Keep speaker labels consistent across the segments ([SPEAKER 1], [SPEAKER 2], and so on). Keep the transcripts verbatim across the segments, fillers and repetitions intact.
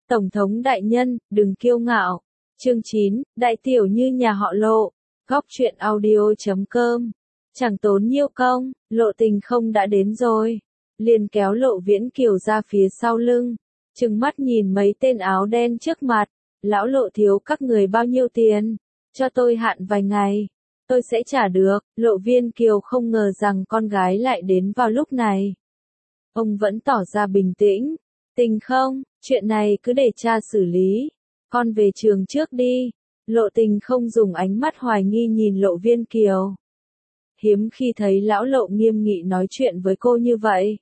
[SPEAKER 1] Tổng thống đại nhân, đừng kiêu ngạo. Chương chín, đại tiểu như nhà họ Lộ. Góc truyện audio chấm com. Chẳng tốn nhiêu công, Lộ Tình không đã đến rồi. Liền kéo Lộ Viễn Kiều ra phía sau lưng. Trừng mắt nhìn mấy tên áo đen trước mặt. Lão Lộ thiếu các người bao nhiêu tiền? Cho tôi hạn vài ngày. Tôi sẽ trả được. Lộ Viên Kiều không ngờ rằng con gái lại đến vào lúc này. Ông vẫn tỏ ra bình tĩnh. Tình không, chuyện này cứ để cha xử lý. Con về trường trước đi. Lộ Tình không dùng ánh mắt hoài nghi nhìn Lộ Viên Kiều. Hiếm khi thấy lão Lộ nghiêm nghị nói chuyện với cô như vậy.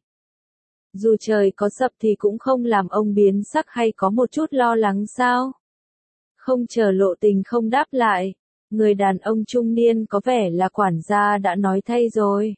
[SPEAKER 1] Dù trời có sập thì cũng không làm ông biến sắc hay có một chút lo lắng sao? Không chờ Lộ Tình không đáp lại. Người đàn ông trung niên có vẻ là quản gia đã nói thay rồi.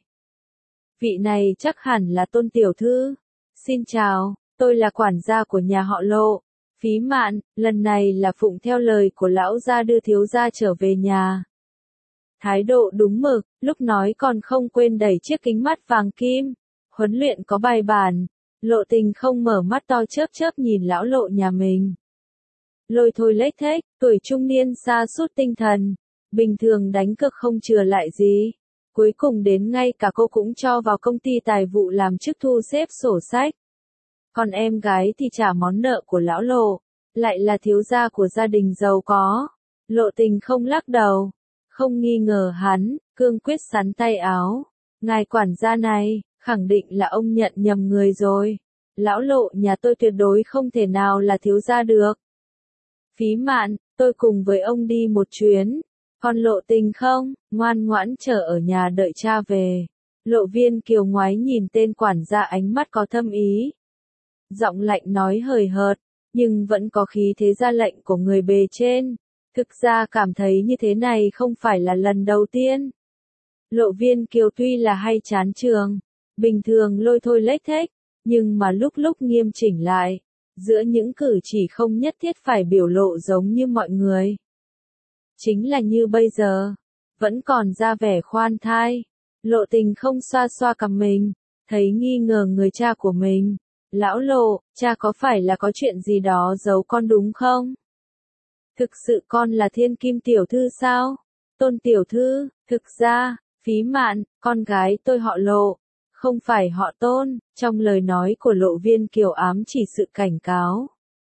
[SPEAKER 1] Vị này chắc hẳn là Tôn tiểu thư. Xin chào, tôi là quản gia của nhà họ Lộ. Phí Mạn, lần này là phụng theo lời của lão gia đưa thiếu gia trở về nhà. Thái độ đúng mực, lúc nói còn không quên đẩy chiếc kính mắt vàng kim. Huấn luyện có bài bản. Lộ Tình không mở mắt to chớp chớp nhìn lão Lộ nhà mình. Lôi thôi lếch thếch, tuổi trung niên sa sút tinh thần. Bình thường đánh cực không chừa lại gì. Cuối cùng đến ngay cả cô cũng cho vào công ty tài vụ làm chức thu xếp sổ sách. Còn em gái thì trả món nợ của lão Lộ. Lại là thiếu gia của gia đình giàu có. Lộ Tình không lắc đầu. Không nghi ngờ hắn, cương quyết sắn tay áo. Ngài quản gia này, khẳng định là ông nhận nhầm người rồi. Lão Lộ nhà tôi tuyệt đối không thể nào là thiếu gia được. Phí Mạn, tôi cùng với ông đi một chuyến. Còn Lộ Tình không, ngoan ngoãn chờ ở nhà đợi cha về. Lộ Viên Kiều ngoái nhìn tên quản gia ánh mắt có thâm ý. Giọng lạnh nói hời hợt, nhưng vẫn có khí thế ra lệnh của người bề trên. Thực ra cảm thấy như thế này không phải là lần đầu tiên. Lộ Viên Kiều tuy là hay chán trường, bình thường lôi thôi lếch thếch, nhưng mà lúc lúc nghiêm chỉnh lại. Giữa những cử chỉ không nhất thiết phải biểu lộ giống như mọi người. Chính là như bây giờ, vẫn còn ra vẻ khoan thai. Lộ Tình không xoa xoa cằm mình, thấy nghi ngờ người cha của mình. Lão Lộ, cha có phải là có chuyện gì đó giấu con đúng không? Thực sự con là Thiên Kim tiểu thư sao? Tôn tiểu thư, thực ra, Phí Mạn, con gái tôi họ Lộ, không phải họ Tôn. Trong lời nói của Lộ Viên Kiều ám chỉ sự cảnh cáo.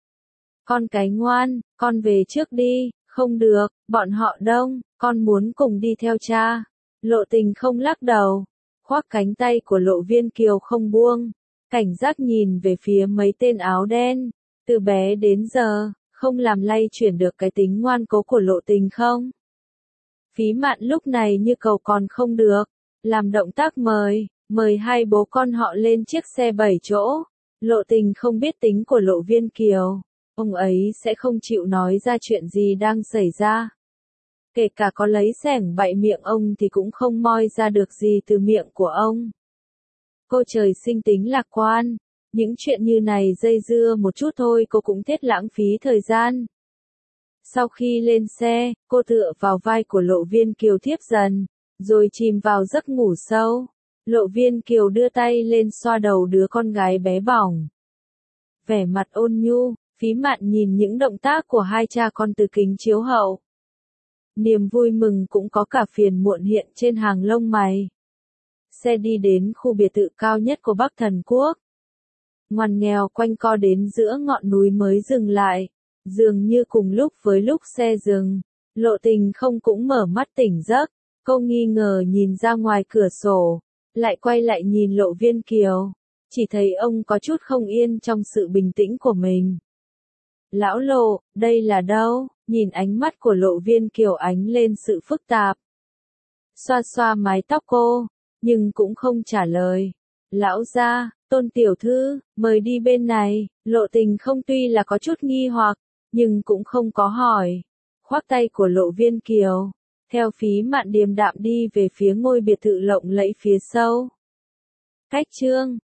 [SPEAKER 1] Con cái ngoan, con về trước đi. Không được, bọn họ đông, con muốn cùng đi theo cha. Lộ Tình không lắc đầu, khoác cánh tay của Lộ Viên Kiều không buông, cảnh giác nhìn về phía mấy tên áo đen. Từ bé đến giờ, không làm lay chuyển được cái tính ngoan cố của Lộ Tình không? Phí Mạn lúc này như cầu còn không được, làm động tác mời, mời hai bố con họ lên chiếc xe bảy chỗ. Lộ Tình không biết tính của Lộ Viên Kiều. Ông ấy sẽ không chịu nói ra chuyện gì đang xảy ra. Kể cả có lấy xẻng bậy miệng ông thì cũng không moi ra được gì từ miệng của ông. Cô trời sinh tính lạc quan. Những chuyện như này dây dưa một chút thôi cô cũng hết lãng phí thời gian. Sau khi lên xe, cô tựa vào vai của Lộ Viên Kiều thiếp dần, rồi chìm vào giấc ngủ sâu. Lộ Viên Kiều đưa tay lên xoa đầu đứa con gái bé bỏng. Vẻ mặt ôn nhu. Phí Mạn nhìn những động tác của hai cha con từ kính chiếu hậu. Niềm vui mừng cũng có cả phiền muộn hiện trên hàng lông mày. Xe đi đến khu biệt thự cao nhất của Bắc Thần Quốc. Ngoằn nghèo quanh co đến giữa ngọn núi mới dừng lại. Dường như cùng lúc với lúc xe dừng, Lộ Tình không cũng mở mắt tỉnh giấc. Cô nghi ngờ nhìn ra ngoài cửa sổ, lại quay lại nhìn Lộ Viên Kiều. Chỉ thấy ông có chút không yên trong sự bình tĩnh của mình. Lão Lộ, đây là đâu? Nhìn ánh mắt của Lộ Viên Kiều ánh lên sự phức tạp. Xoa xoa mái tóc cô, nhưng cũng không trả lời. Lão gia, Tôn tiểu thư, mời đi bên này. Lộ Tình không tuy là có chút nghi hoặc, nhưng cũng không có hỏi. Khoác tay của Lộ Viên Kiều, theo Phí Mạn điềm đạm đi về phía ngôi biệt thự lộng lẫy phía sau. Cách chương